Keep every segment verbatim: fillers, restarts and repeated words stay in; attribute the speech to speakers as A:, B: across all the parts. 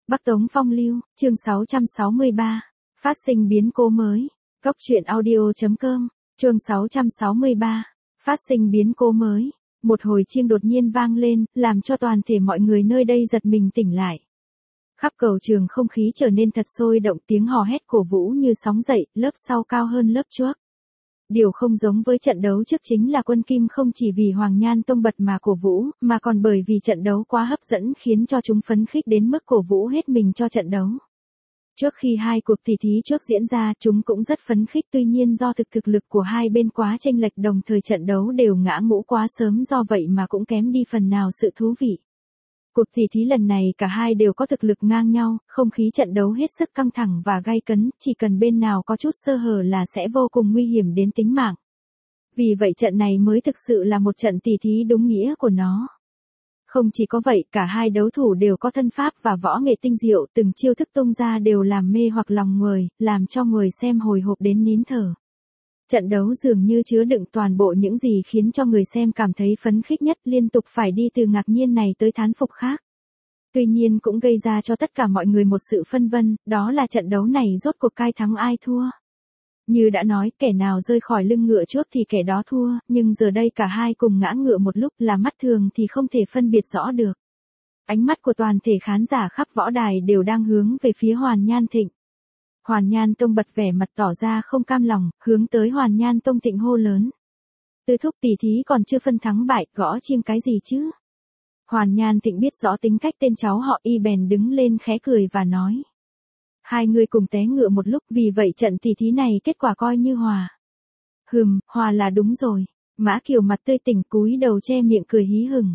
A: Bắc Tống Phong Lưu, chương sáu trăm sáu mươi ba, phát sinh biến cố mới. Góc truyện audio.com, chương sáu trăm sáu mươi ba, phát sinh biến cố mới. Một hồi chiêng đột nhiên vang lên, làm cho toàn thể mọi người nơi đây giật mình tỉnh lại. Khắp cầu trường không khí trở nên thật sôi động, tiếng hò hét cổ vũ như sóng dậy, lớp sau cao hơn lớp trước. Điều không giống với trận đấu trước chính là quân Kim không chỉ vì Hoàng Nhan Tông bật mà cổ vũ, mà còn bởi vì trận đấu quá hấp dẫn khiến cho chúng phấn khích đến mức cổ vũ hết mình cho trận đấu. Trước khi hai cuộc tỷ thí trước diễn ra, chúng cũng rất phấn khích, tuy nhiên do thực thực lực của hai bên quá chênh lệch, đồng thời trận đấu đều ngã ngũ quá sớm, do vậy mà cũng kém đi phần nào sự thú vị. Cuộc tỷ thí lần này cả hai đều có thực lực ngang nhau, không khí trận đấu hết sức căng thẳng và gay cấn, chỉ cần bên nào có chút sơ hở là sẽ vô cùng nguy hiểm đến tính mạng. Vì vậy trận này mới thực sự là một trận tỷ thí đúng nghĩa của nó. Không chỉ có vậy, cả hai đấu thủ đều có thân pháp và võ nghệ tinh diệu, từng chiêu thức tung ra đều làm mê hoặc lòng người, làm cho người xem hồi hộp đến nín thở. Trận đấu dường như chứa đựng toàn bộ những gì khiến cho người xem cảm thấy phấn khích nhất, liên tục phải đi từ ngạc nhiên này tới thán phục khác. Tuy nhiên cũng gây ra cho tất cả mọi người một sự phân vân, đó là trận đấu này rốt cuộc ai thắng ai thua. Như đã nói, kẻ nào rơi khỏi lưng ngựa trước thì kẻ đó thua, nhưng giờ đây cả hai cùng ngã ngựa một lúc, là mắt thường thì không thể phân biệt rõ được. Ánh mắt của toàn thể khán giả khắp võ đài đều đang hướng về phía Hoàn Nhan Thịnh. Hoàn Nhan Tông bật vẻ mặt tỏ ra không cam lòng, hướng tới Hoàn Nhan Tông Thịnh hô lớn. Tứ thúc tỷ thí còn chưa phân thắng bại, gõ chiêng cái gì chứ? Hoàn Nhan Thịnh biết rõ tính cách tên cháu họ, y bèn đứng lên khẽ cười và nói. Hai người cùng té ngựa một lúc, vì vậy trận tỷ thí này kết quả coi như hòa. Hừm, hòa là đúng rồi. Mã Kiều mặt tươi tỉnh cúi đầu che miệng cười hí hửng.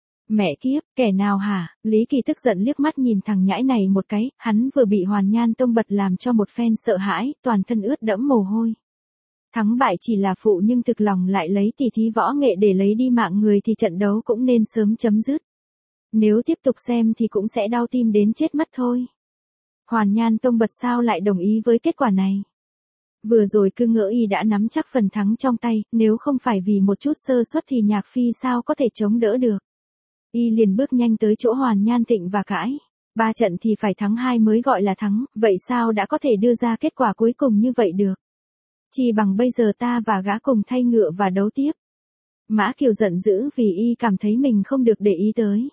A: Mẹ kiếp, kẻ nào hả? Lý Kỳ tức giận liếc mắt nhìn thằng nhãi này một cái, hắn vừa bị Hoàn Nhan Tông bật làm cho một phen sợ hãi, toàn thân ướt đẫm mồ hôi. Thắng bại chỉ là phụ, nhưng thực lòng lại lấy tỷ thí võ nghệ để lấy đi mạng người thì trận đấu cũng nên sớm chấm dứt. Nếu tiếp tục xem thì cũng sẽ đau tim đến chết mất thôi. Hoàn Nhan Tông bật sao lại đồng ý với kết quả này? Vừa rồi cứ ngỡ y đã nắm chắc phần thắng trong tay, nếu không phải vì một chút sơ suất thì Nhạc Phi sao có thể chống đỡ được. Y liền bước nhanh tới chỗ Hoàn Nhan Thịnh và cãi. Ba trận thì phải thắng hai mới gọi là thắng, vậy sao đã có thể đưa ra kết quả cuối cùng như vậy được? Chỉ bằng bây giờ ta và gã cùng thay ngựa và đấu tiếp. Mã Kiều giận dữ vì y cảm thấy mình không được để ý tới.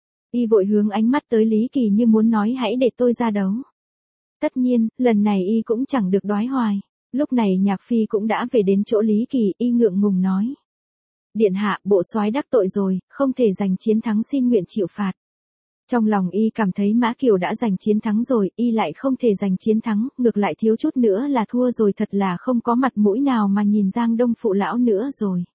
A: Y vội hướng ánh mắt tới Lý Kỳ như muốn nói hãy để tôi ra đấu. Tất nhiên, lần này y cũng chẳng được đoái hoài. Lúc này Nhạc Phi cũng đã về đến chỗ Lý Kỳ, y ngượng ngùng nói. Điện hạ, bộ soái đắc tội rồi, không thể giành chiến thắng, xin nguyện chịu phạt. Trong lòng y cảm thấy Mã Kiều đã giành chiến thắng rồi, y lại không thể giành chiến thắng, ngược lại thiếu chút nữa là thua rồi, thật là không có mặt mũi nào mà nhìn Giang Đông phụ lão nữa rồi.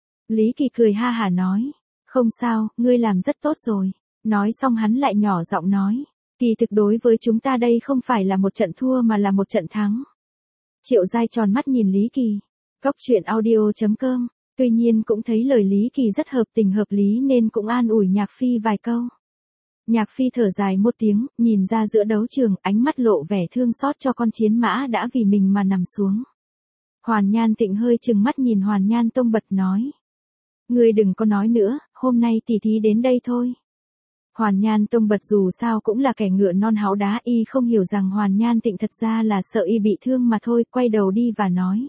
A: Lý Kỳ cười ha hả nói, không sao, ngươi làm rất tốt rồi. Nói xong hắn lại nhỏ giọng nói, kỳ thực đối với chúng ta đây không phải là một trận thua mà là một trận thắng. Triệu Giai tròn mắt nhìn Lý Kỳ. Góc truyện audio.com, tuy nhiên cũng thấy lời Lý Kỳ rất hợp tình hợp lý nên cũng an ủi Nhạc Phi vài câu. Nhạc Phi thở dài một tiếng, nhìn ra giữa đấu trường, ánh mắt lộ vẻ thương xót cho con chiến mã đã vì mình mà nằm xuống. Hoàn Nhan Thịnh hơi chừng mắt nhìn Hoàn Nhan Tông bật nói. Ngươi đừng có nói nữa, hôm nay tỷ thí đến đây thôi. Hoàn Nhan Tông bật dù sao cũng là kẻ ngựa non háu đá, y không hiểu rằng Hoàn Nhan Thịnh thật ra là sợ y bị thương mà thôi, quay đầu đi và nói.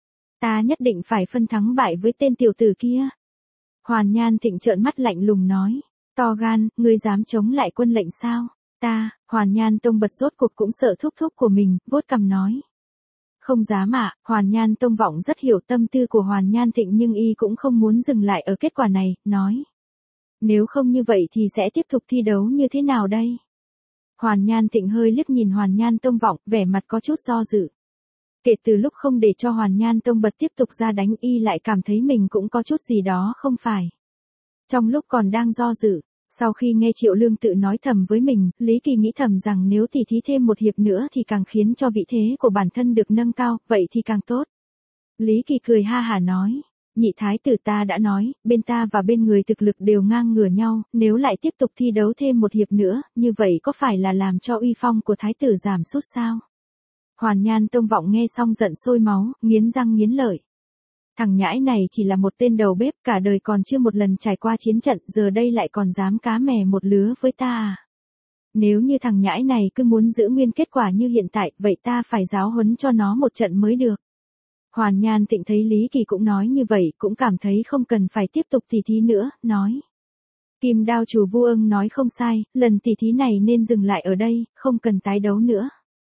A: Ta nhất định phải phân thắng bại với tên tiểu tử kia. Hoàn Nhan Thịnh trợn mắt lạnh lùng nói. To gan, ngươi dám chống lại quân lệnh sao? Ta, Hoàn Nhan Tông bật rốt cuộc cũng sợ thúc thúc của mình, vuốt cằm nói. Không dám ạ, Hoàn Nhan Tông vọng rất hiểu tâm tư của Hoàn Nhan Thịnh nhưng y cũng không muốn dừng lại ở kết quả này, nói. Nếu không như vậy thì sẽ tiếp tục thi đấu như thế nào đây? Hoàn Nhan Thịnh hơi liếc nhìn Hoàn Nhan Tông vọng, vẻ mặt có chút do dự. Kể từ lúc không để cho Hoàn Nhan Tông bật tiếp tục ra đánh, y lại cảm thấy mình cũng có chút gì đó không phải. Trong lúc còn đang do dự, sau khi nghe Triệu Lương tự nói thầm với mình, Lý Kỳ nghĩ thầm rằng nếu tỉ thí thêm một hiệp nữa thì càng khiến cho vị thế của bản thân được nâng cao, vậy thì càng tốt. Lý Kỳ cười ha hả nói, nhị thái tử ta đã nói, bên ta và bên người thực lực đều ngang ngửa nhau, nếu lại tiếp tục thi đấu thêm một hiệp nữa, như vậy có phải là làm cho uy phong của thái tử giảm sút sao? Hoàn Nhan Tông vọng nghe xong giận sôi máu, nghiến răng nghiến lợi. Thằng nhãi này chỉ là một tên đầu bếp, cả đời còn chưa một lần trải qua chiến trận, giờ đây lại còn dám cá mè một lứa với ta à? Nếu như thằng nhãi này cứ muốn giữ nguyên kết quả như hiện tại, vậy ta phải giáo huấn cho nó một trận mới được. Hoàn Nhan Thịnh thấy Lý Kỳ cũng nói như vậy, cũng cảm thấy không cần phải tiếp tục tỉ thí nữa, nói. Kim Đao chủ Vu Ưng nói không sai, lần tỉ thí này nên dừng lại ở đây, không cần tái đấu nữa.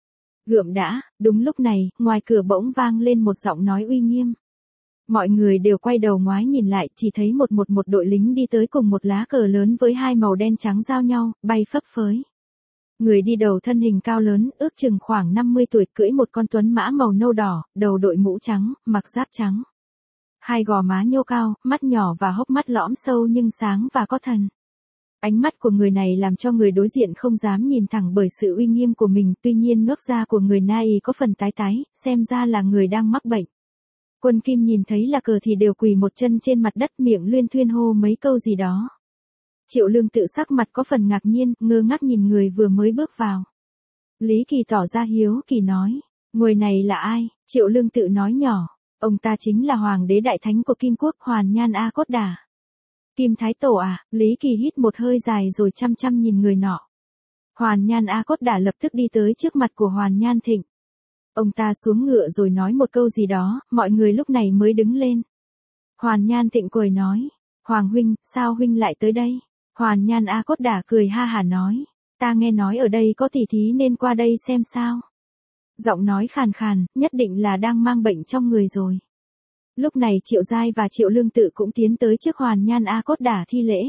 A: Gượm đã, đúng lúc này, ngoài cửa bỗng vang lên một giọng nói uy nghiêm. Mọi người đều quay đầu ngoái nhìn lại, chỉ thấy một một một đội lính đi tới cùng một lá cờ lớn với hai màu đen trắng giao nhau, bay phấp phới. Người đi đầu thân hình cao lớn, ước chừng khoảng năm mươi tuổi, cưỡi một con tuấn mã màu nâu đỏ, đầu đội mũ trắng, mặc giáp trắng. Hai gò má nhô cao, mắt nhỏ và hốc mắt lõm sâu nhưng sáng và có thần. Ánh mắt của người này làm cho người đối diện không dám nhìn thẳng bởi sự uy nghiêm của mình, tuy nhiên nước da của người này có phần tái tái, xem ra là người đang mắc bệnh. Quân Kim nhìn thấy là cờ thì đều quỳ một chân trên mặt đất, miệng luyên thuyên hô mấy câu gì đó. Triệu Lương Tự sắc mặt có phần ngạc nhiên, ngơ ngác nhìn người vừa mới bước vào. Lý Kỳ tỏ ra hiếu kỳ nói, người này là ai? Triệu Lương Tự nói nhỏ, ông ta chính là Hoàng đế Đại Thánh của Kim Quốc, Hoàn Nhan A Cốt Đả. Kim Thái Tổ à? Lý Kỳ hít một hơi dài rồi chăm chăm nhìn người nọ. Hoàn Nhan A Cốt Đả lập tức đi tới trước mặt của Hoàn Nhan Thịnh. Ông ta xuống ngựa rồi nói một câu gì đó, mọi người lúc này mới đứng lên. Hoàn Nhan Thịnh cười nói, Hoàng huynh, sao huynh lại tới đây? Hoàn Nhan A Cốt Đả cười ha hả nói, ta nghe nói ở đây có tỉ thí nên qua đây xem sao. Giọng nói khàn khàn, nhất định là đang mang bệnh trong người rồi. Lúc này Triệu Giai và Triệu Lương Tự cũng tiến tới trước Hoàn Nhan A Cốt Đả thi lễ.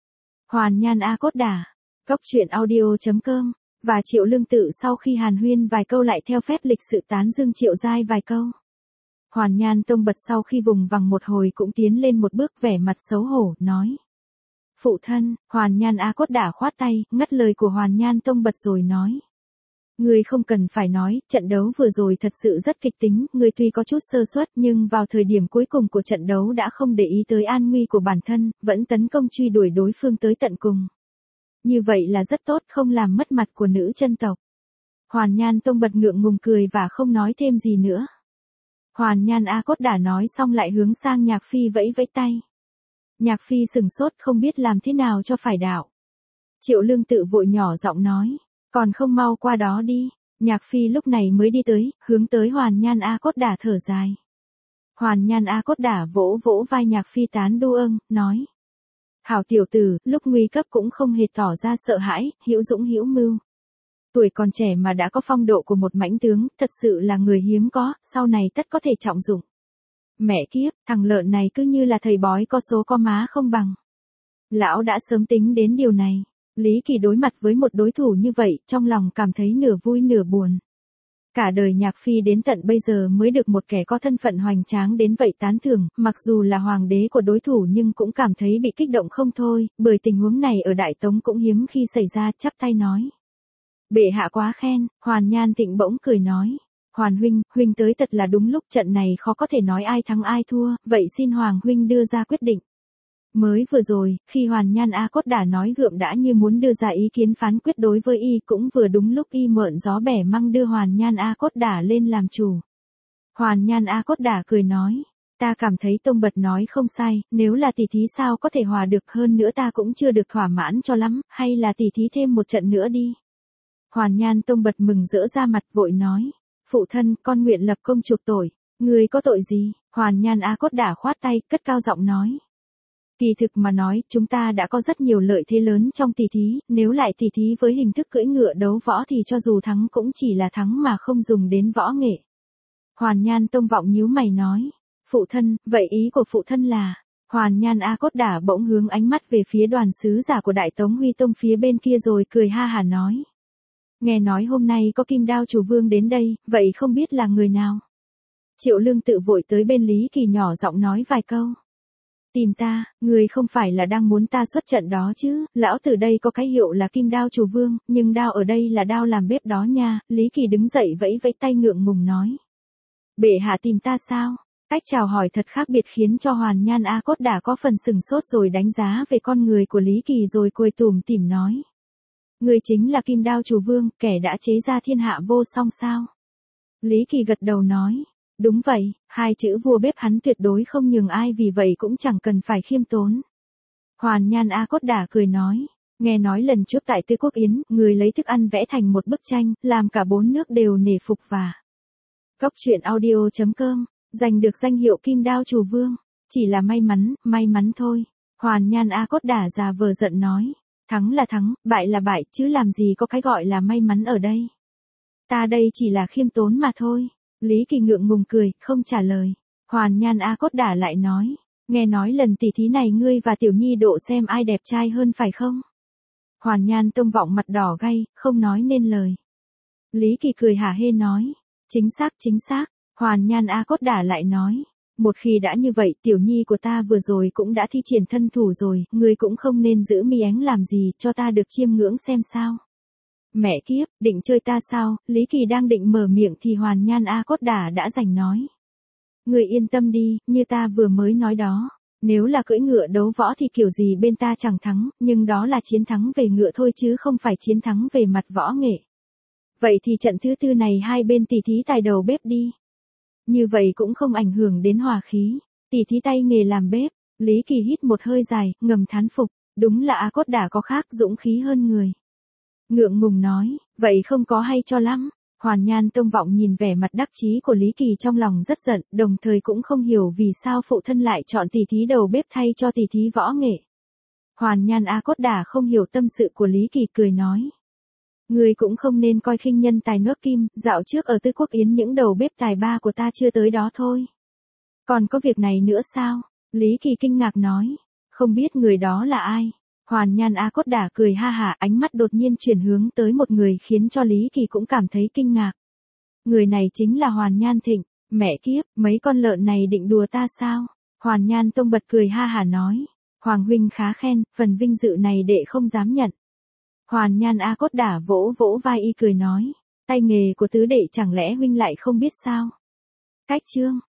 A: Hoàn Nhan A Cốt Đả, Cốc Truyện Audio chấm com, và Triệu Lương Tự sau khi hàn huyên vài câu lại theo phép lịch sự tán dương Triệu Giai vài câu. Hoàn Nhan Tông Bật sau khi vùng vằng một hồi cũng tiến lên một bước, vẻ mặt xấu hổ, nói. Phụ thân, Hoàn Nhan A Cốt Đả khoát tay, ngắt lời của Hoàn Nhan Tông Bật rồi nói. Ngươi không cần phải nói, trận đấu vừa rồi thật sự rất kịch tính, ngươi tuy có chút sơ suất nhưng vào thời điểm cuối cùng của trận đấu đã không để ý tới an nguy của bản thân, vẫn tấn công truy đuổi đối phương tới tận cùng. Như vậy là rất tốt, không làm mất mặt của nữ chân tộc. Hoàn Nhan Tông Bật ngượng ngùng cười và không nói thêm gì nữa. Hoàn Nhan A Cốt Đả nói xong lại hướng sang Nhạc Phi vẫy vẫy tay. Nhạc Phi sừng sốt không biết làm thế nào cho phải đạo. Triệu Lương Tự vội nhỏ giọng nói, còn không mau qua đó đi. Nhạc Phi lúc này mới đi tới, hướng tới Hoàn Nhan A Cốt Đả thở dài. Hoàn Nhan A Cốt Đả vỗ vỗ vai Nhạc Phi tán đu âng, nói. Hảo tiểu tử, lúc nguy cấp cũng không hề tỏ ra sợ hãi, hữu dũng hữu mưu. Tuổi còn trẻ mà đã có phong độ của một mãnh tướng, thật sự là người hiếm có, sau này tất có thể trọng dụng. Mẹ kiếp, thằng lợn này cứ như là thầy bói có số có má không bằng. Lão đã sớm tính đến điều này. Lý Kỳ đối mặt với một đối thủ như vậy, trong lòng cảm thấy nửa vui nửa buồn. Cả đời Nhạc Phi đến tận bây giờ mới được một kẻ có thân phận hoành tráng đến vậy tán thưởng, mặc dù là hoàng đế của đối thủ nhưng cũng cảm thấy bị kích động không thôi, bởi tình huống này ở Đại Tống cũng hiếm khi xảy ra, chắp tay nói. Bệ hạ quá khen, Hoàn Nhan Thịnh bỗng cười nói. Hoàn huynh, huynh tới thật là đúng lúc, trận này khó có thể nói ai thắng ai thua, vậy xin Hoàng huynh đưa ra quyết định. Mới vừa rồi, khi Hoàn Nhan A Cốt Đả nói gượm đã như muốn đưa ra ý kiến phán quyết đối với y, cũng vừa đúng lúc y mượn gió bẻ măng đưa Hoàn Nhan A Cốt Đả lên làm chủ. Hoàn Nhan A Cốt Đả cười nói, ta cảm thấy Tông Bật nói không sai, nếu là tỷ thí sao có thể hòa được, hơn nữa ta cũng chưa được thỏa mãn cho lắm, hay là tỷ thí thêm một trận nữa đi. Hoàn Nhan Tông Bật mừng rỡ ra mặt vội nói, phụ thân, con nguyện lập công chuộc tội. Người có tội gì? Hoàn Nhan A Cốt Đả khoát tay, cất cao giọng nói. Kỳ thực mà nói, chúng ta đã có rất nhiều lợi thế lớn trong tỷ thí, nếu lại tỷ thí với hình thức cưỡi ngựa đấu võ thì cho dù thắng cũng chỉ là thắng mà không dùng đến võ nghệ. Hoàn Nhan Tông Vọng nhíu mày nói, phụ thân, vậy ý của phụ thân là, Hoàn Nhan A Cốt Đả bỗng hướng ánh mắt về phía đoàn sứ giả của Đại Tống Huy Tông phía bên kia rồi cười ha hả nói. Nghe nói hôm nay có Kim Đao chủ vương đến đây, vậy không biết là người nào? Triệu Lương Tự vội tới bên Lý Kỳ nhỏ giọng nói vài câu. Tìm ta, người không phải là đang muốn ta xuất trận đó chứ, lão tử đây có cái hiệu là Kim Đao chủ vương, nhưng đao ở đây là đao làm bếp đó nha. Lý Kỳ đứng dậy vẫy vẫy tay ngượng ngùng nói. Bệ hạ tìm ta sao? Cách chào hỏi thật khác biệt khiến cho Hoàn Nhan A Cốt Đả có phần sừng sốt rồi đánh giá về con người của Lý Kỳ rồi cười tủm tỉm nói. Người chính là Kim Đao chủ vương, kẻ đã chế ra thiên hạ vô song sao? Lý Kỳ gật đầu nói. Đúng vậy, hai chữ vua bếp hắn tuyệt đối không nhường ai, vì vậy cũng chẳng cần phải khiêm tốn. Hoàn Nhan A Cốt Đả cười nói. Nghe nói lần trước tại Tư Quốc Yến, người lấy thức ăn vẽ thành một bức tranh, làm cả bốn nước đều nể phục và. Góc truyện audio.com, giành được danh hiệu Kim Đao Trù Vương. Chỉ là may mắn, may mắn thôi. Hoàn Nhan A Cốt Đả già vờ giận nói. Thắng là thắng, bại là bại, chứ làm gì có cái gọi là may mắn ở đây. Ta đây chỉ là khiêm tốn mà thôi. Lý Kỳ ngượng ngùng cười, không trả lời. Hoàn Nhan A Cốt Đả lại nói. Nghe nói lần tỉ thí này ngươi và Tiểu Nhi độ xem ai đẹp trai hơn phải không? Hoàn Nhan Tông Vọng mặt đỏ gay, không nói nên lời. Lý Kỳ cười hả hê nói. Chính xác chính xác. Hoàn Nhan A Cốt Đả lại nói. Một khi đã như vậy, Tiểu Nhi của ta vừa rồi cũng đã thi triển thân thủ rồi, ngươi cũng không nên giữ mi ánh làm gì, cho ta được chiêm ngưỡng xem sao. Mẹ kiếp, định chơi ta sao? Lý Kỳ đang định mở miệng thì Hoàn Nhan A Cốt Đả đã giành nói. Ngươi yên tâm đi, như ta vừa mới nói đó. Nếu là cưỡi ngựa đấu võ thì kiểu gì bên ta chẳng thắng, nhưng đó là chiến thắng về ngựa thôi chứ không phải chiến thắng về mặt võ nghệ. Vậy thì trận thứ tư này hai bên tỉ thí tài đầu bếp đi. Như vậy cũng không ảnh hưởng đến hòa khí. Tỉ thí tay nghề làm bếp. Lý Kỳ hít một hơi dài, ngầm thán phục. Đúng là A Cốt Đả có khác dũng khí hơn người. Ngượng ngùng nói, vậy không có hay cho lắm. Hoàn Nhan Tông Vọng nhìn vẻ mặt đắc chí của Lý Kỳ trong lòng rất giận, đồng thời cũng không hiểu vì sao phụ thân lại chọn tỉ thí đầu bếp thay cho tỉ thí võ nghệ. Hoàn Nhan A Cốt Đả không hiểu tâm sự của Lý Kỳ cười nói. Người cũng không nên coi khinh nhân tài nước Kim, dạo trước ở Tư Quốc Yến những đầu bếp tài ba của ta chưa tới đó thôi. Còn có việc này nữa sao? Lý Kỳ kinh ngạc nói. Không biết người đó là ai? Hoàn Nhan A Cốt Đả cười ha hả, ánh mắt đột nhiên chuyển hướng tới một người khiến cho Lý Kỳ cũng cảm thấy kinh ngạc. Người này chính là Hoàn Nhan Thịnh. Mẹ kiếp, mấy con lợn này định đùa ta sao? Hoàn Nhan Tông bật cười ha hả nói. Hoàng huynh khá khen, phần vinh dự này đệ không dám nhận. Hoàn Nhan A Cốt Đả vỗ vỗ vai y cười nói. Tay nghề của tứ đệ chẳng lẽ huynh lại không biết sao? Cách chương.